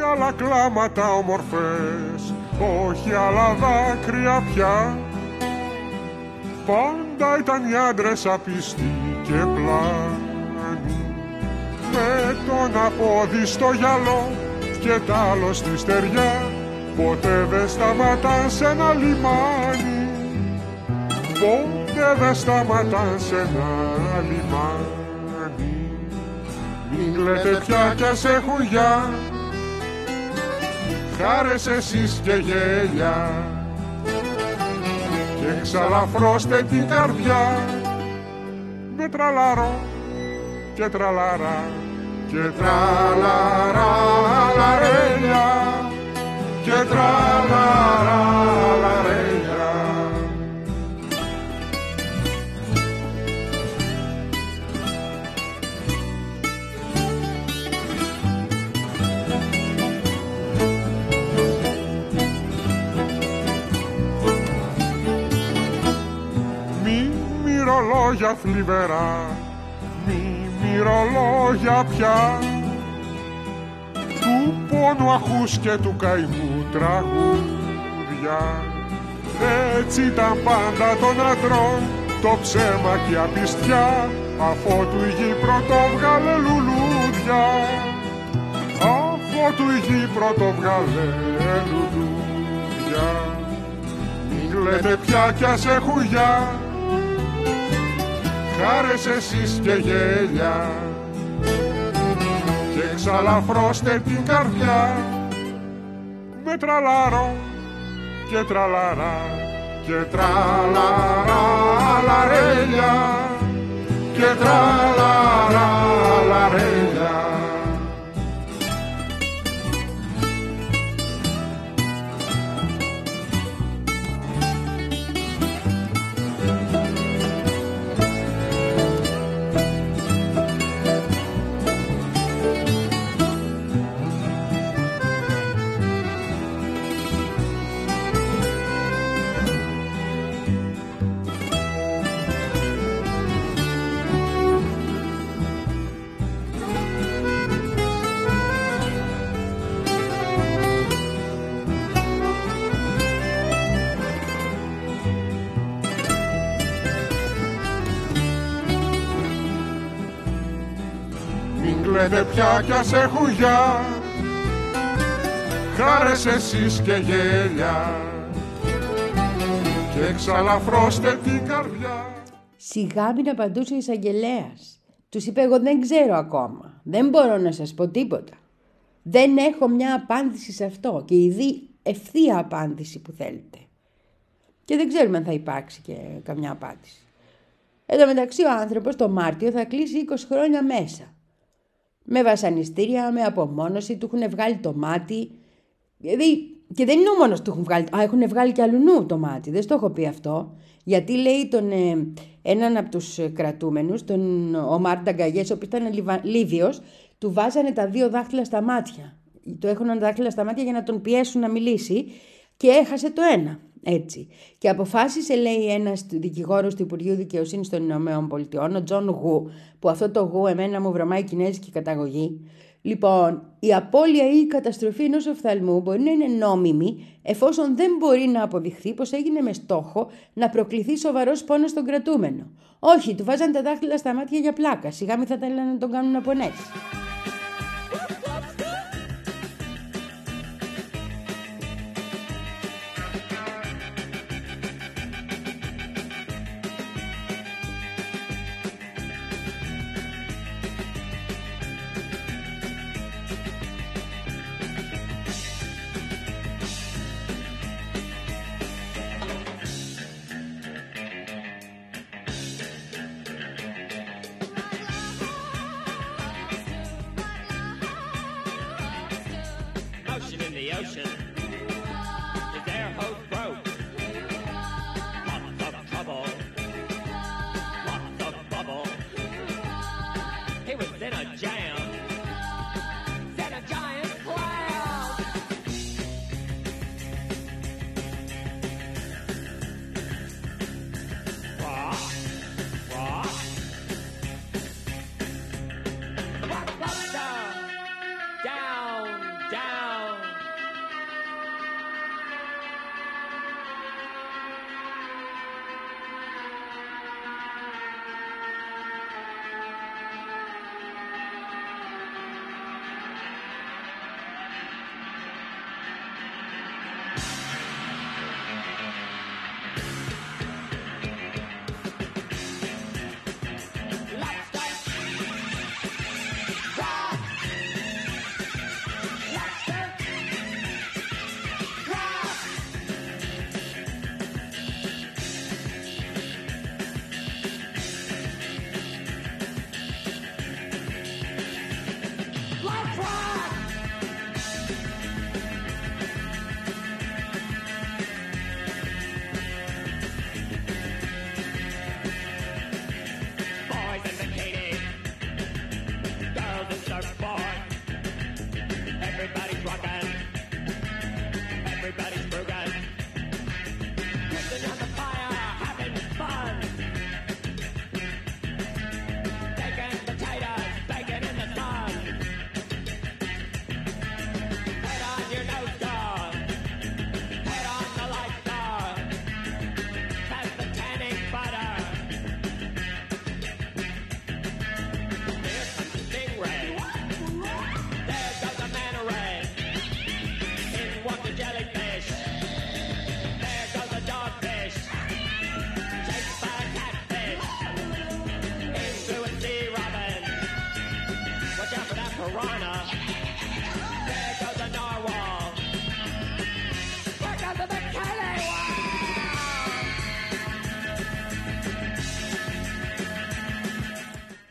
άλλα κλάματα ομορφές, όχι άλλα δάκρυα πια. Πάντα ήταν οι άντρες απιστοί και πλάνοι, με τον απόδι στο γυαλό και τ' άλλο στη στεριά. Ποτέ δεν σταματάν σε ένα λιμάνι, ποτέ δεν σταματάν σε ένα λιμάνι. Μην λέτε πια κι ας έχουν γεια, χάρες εσείς και γέλια, και ξαλαφρώστε την καρδιά με τραλαρό και τραλαρά και τραλαρά λαρέλια και τραλαρά λαρέλια. Μη μυρολόγια θλιβερά, μη μυρολόγια πια, του πόνου αχούς και του καημού τραγούδια. Έτσι ήταν πάντα των αντρών το ψέμα και η απιστιά, αφότου η γη πρωτοβγάλε λουλούδια, αφότου η γη πρωτοβγάλε λουλούδια. Μην λέτε πια κι ας έχουν γεια, χάρες εσείς και γέλια, και ξαλαφρώστε την καρδιά με τραλάρο και τραλαρά και τραλαρά λαρέλια και τραλαρά λαρέλια. Λέτε πια κι ας έχουν γεια, χάρες εσείς και γέλια, και ξαλαφρώστε την καρδιά. Σιγά μην απαντούσε ο εισαγγελέας. Τους είπε, εγώ δεν ξέρω ακόμα, δεν μπορώ να σας πω τίποτα, δεν έχω μια απάντηση σε αυτό, και ήδη ευθεία απάντηση που θέλετε, και δεν ξέρουμε αν θα υπάρξει και καμιά απάντηση. Εν τω μεταξύ ο άνθρωπος το Μάρτιο θα κλείσει είκοσι χρόνια μέσα, με βασανιστήρια, με απομόνωση, του έχουν βγάλει το μάτι. Δηλαδή, και δεν είναι ο μόνος του έχουν βγάλει, α, έχουν βγάλει και αλλουνού το μάτι, δεν στο έχω πει αυτό. Γιατί λέει τον, ε, έναν από τους κρατούμενους, τον Ομάρ Νταγκαγιές, ο οποίος ήταν Λιβα, Λίβιος, του βάζανε τα δύο δάχτυλα στα μάτια. Του έχουν τα δάχτυλα στα μάτια για να τον πιέσουν να μιλήσει, και έχασε το ένα. Έτσι. Και αποφάσισε, λέει, ένας δικηγόρος του Υπουργείου Δικαιοσύνης των Ηνωμένων Πολιτειών, ο Τζον Γου, που αυτό το Γου εμένα μου βρωμάει κινέζικη καταγωγή. Λοιπόν, η απώλεια ή η καταστροφή ενός οφθαλμού μπορεί να είναι νόμιμη, εφόσον δεν μπορεί να αποδειχθεί πως έγινε με στόχο να προκληθεί σοβαρός πόνος στον κρατούμενο. Όχι, του βάζαν τα δάχτυλα στα μάτια για πλάκα. Σιγά μη θα τα λένε να τον κάνουν να πονέσει.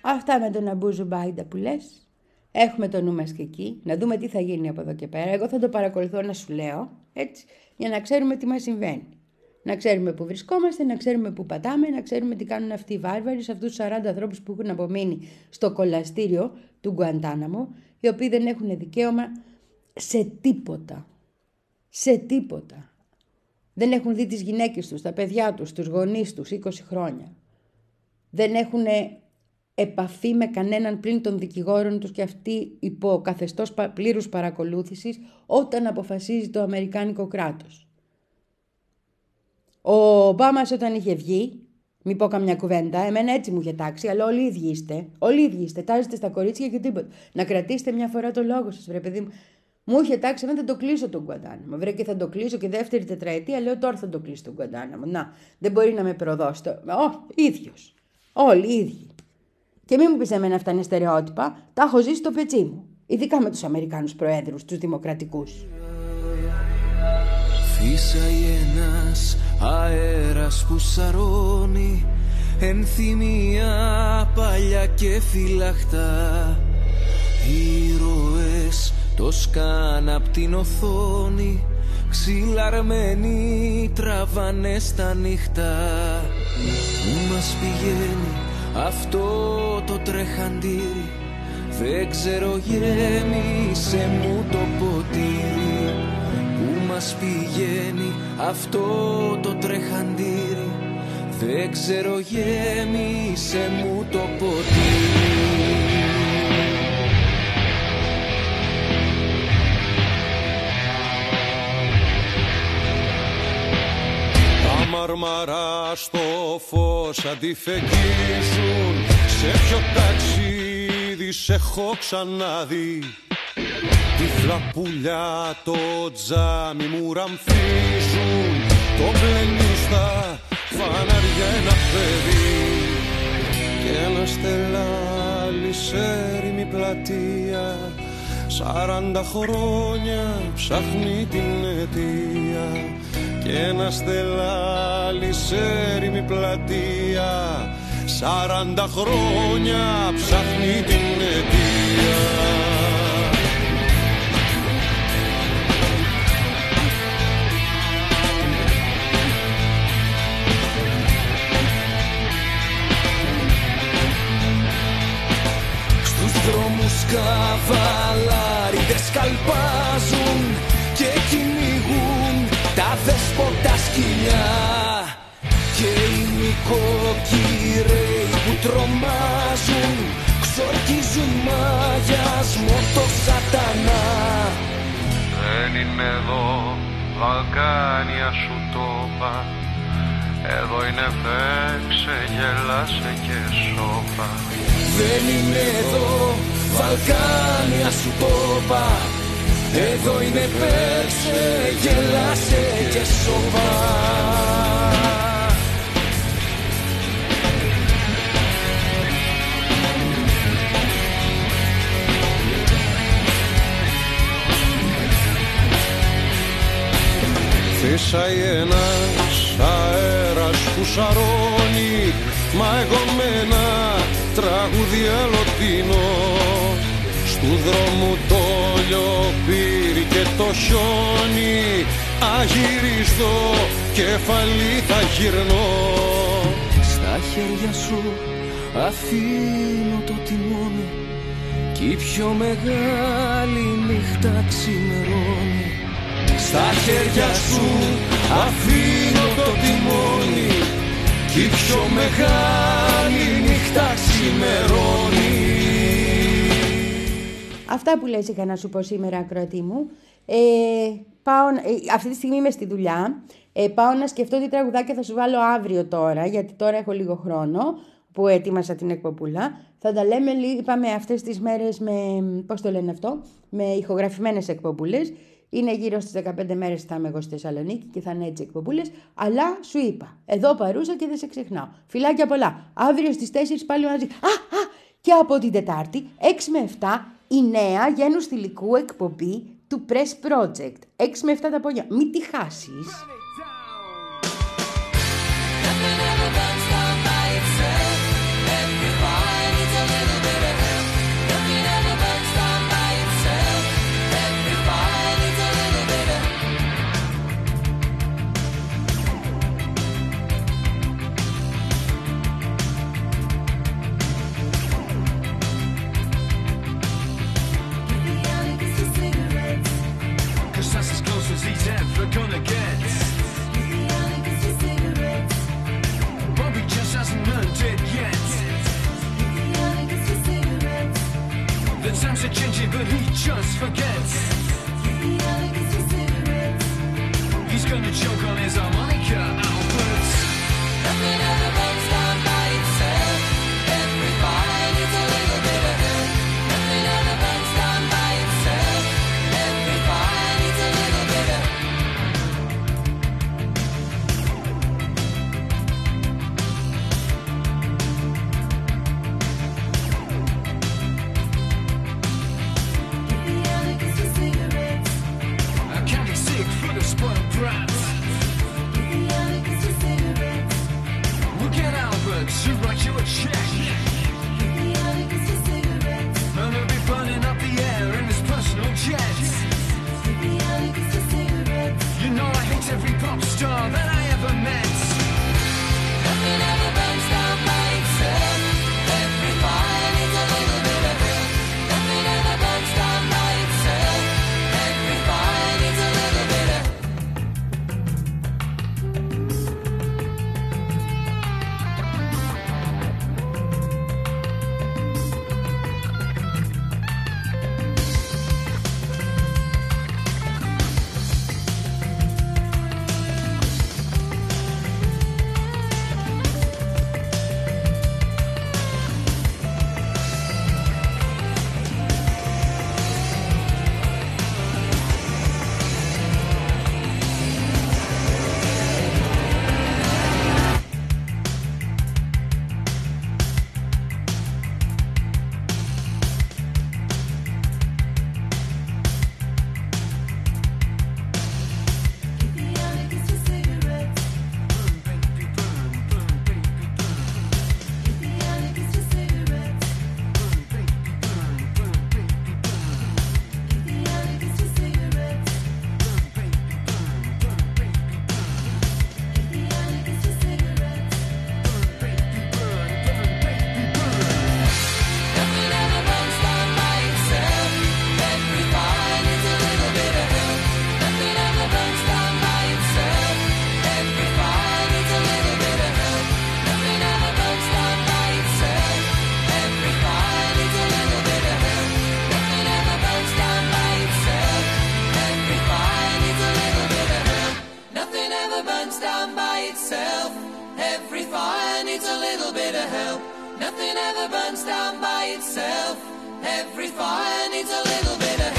Αυτά με τον Αμπού Ζουμπάιντα που λες. Έχουμε το νου μας και εκεί, να δούμε τι θα γίνει από εδώ και πέρα. Εγώ θα το παρακολουθώ να σου λέω, έτσι, για να ξέρουμε τι μας συμβαίνει. Να ξέρουμε πού βρισκόμαστε, να ξέρουμε πού πατάμε, να ξέρουμε τι κάνουν αυτοί οι βάρβαροι σε αυτούς τους σαράντα ανθρώπους που έχουν απομείνει στο κολαστήριο του Γκουαντάναμο, οι οποίοι δεν έχουν δικαίωμα σε τίποτα. Σε τίποτα. Δεν έχουν δει τις γυναίκες τους, τα παιδιά τους, τους γονείς τους είκοσι χρόνια. Δεν έχουν επαφή με κανέναν πλην των δικηγόρων τους και αυτοί υπό καθεστώς πλήρους παρακολούθησης όταν αποφασίζει το αμερικάνικο κράτος. Ο Ομπάμας όταν είχε βγει, μη πω καμιά κουβέντα, εμένα έτσι μου είχε τάξει, αλλά όλοι οι ίδιοι είστε, όλοι οι ίδιοι είστε, τάζετε στα κορίτσια και τίποτα. Να κρατήσετε μια φορά το λόγο σας, βρε παιδί μου. Μου είχε τάξει, εμένα θα το κλείσω τον Γκουαντάναμο. Βρε και θα το κλείσω και δεύτερη τετραετία, λέω τώρα θα το κλείσω τον Γκουαντάναμο. Να, δεν μπορεί να με προδώσει. Το... Ω, ίδιος. Όλοι οι ίδιοι. Και μην μου πεις εμένα αυτά είναι στερεότυπα, τα έχω ζήσει στο πετσί μου. Ειδικά με τους Αμερικάνους προέδρους, τους δημοκρατικούς. Φύσαει ένας αέρας που σαρώνει ενθυμία παλιά και φυλαχτά. Ήρωες το σκάν απ' την οθόνη, ξυλαρμένοι τραβάνε στα νύχτα. Πού μας πηγαίνει αυτό το τρεχαντήρι, δεν ξέρω γέμισε μου το ποτήρι. Πού μας πηγαίνει αυτό το τρεχαντήρι, δεν ξέρω γέμισε μου το ποτήρι. Μαρμαρά στο φως αντιφεγγίζουν, σε ποιο ταξίδι σε έχω ξαναδεί. Τυφλά πουλιά το τζάμι μου ραμφίζουν, το πλένει στα φανάρια ένα παιδί. Και ένα στελάλι σε έρημη πλατεία, σαράντα χρόνια ψάχνει την αιτία. Και ένα στελάλι σε έρημη πλατεία, σαράντα χρόνια ψάχνει την αιτία. Στους δρόμους καβαλάριδες καλπάζουν και κυνηγούν τα δέσποτα σκυλιά. Και οι νοικοκυρέοι που τρομάζουν ξορκίζουν μαγιασμό το σατανά. Δεν είναι εδώ Βαλκάνια σου το είπα, εδώ είναι παίξε, γελάσε και σώπα. Δεν είναι εδώ Βαλκάνια σου το είπα, εδώ είναι παίξε, γελάσε και σώπα. Φύσαει ένας αέρας που σαρώνει, μα εγώ με ένα τραγούδι αλλοτινό. Στου δρόμου το λιοπύρι και το χιόνι, αγυρίζω κεφαλή θα γυρνώ. Στα χέρια σου αφήνω το τιμόνι κι η πιο μεγάλη νύχτα ξημερώνει. Στα χέρια σου αφήνω το τιμόνι κι η πιο μεγάλη νύχτα ξημερώνει. Αυτά που λες είχα να σου πω σήμερα, ακροατή μου. Ε, πάω, ε, αυτή τη στιγμή είμαι στη δουλειά. Ε, πάω να σκεφτώ τι τραγουδάκια θα σου βάλω αύριο τώρα, γιατί τώρα έχω λίγο χρόνο που ετοίμασα την εκπομπούλα. Θα τα λέμε, είπαμε, αυτές τις μέρες με, πώς το λένε αυτό, με ηχογραφημένες εκπομπούλες. Είναι γύρω στις δεκαπέντε μέρες θα είμαι εγώ στη Θεσσαλονίκη και θα είναι έτσι εκπομπούλες. Αλλά σου είπα, εδώ παρούσα και δεν σε ξεχνάω. Φιλάκια πολλά. Αύριο στις τέσσερις πάλι μαζί. Α, α, και από την Τετάρτη, έξι με επτά, η νέα γένους θηλυκού εκπομπή του Press Project. έξι με επτά τα πόδια. Μην τη χάσεις. Nothing ever done by itself. Every fire needs a little Every fire needs a little bit of help. Nothing ever burns down by itself. Every fire needs a little bit of help.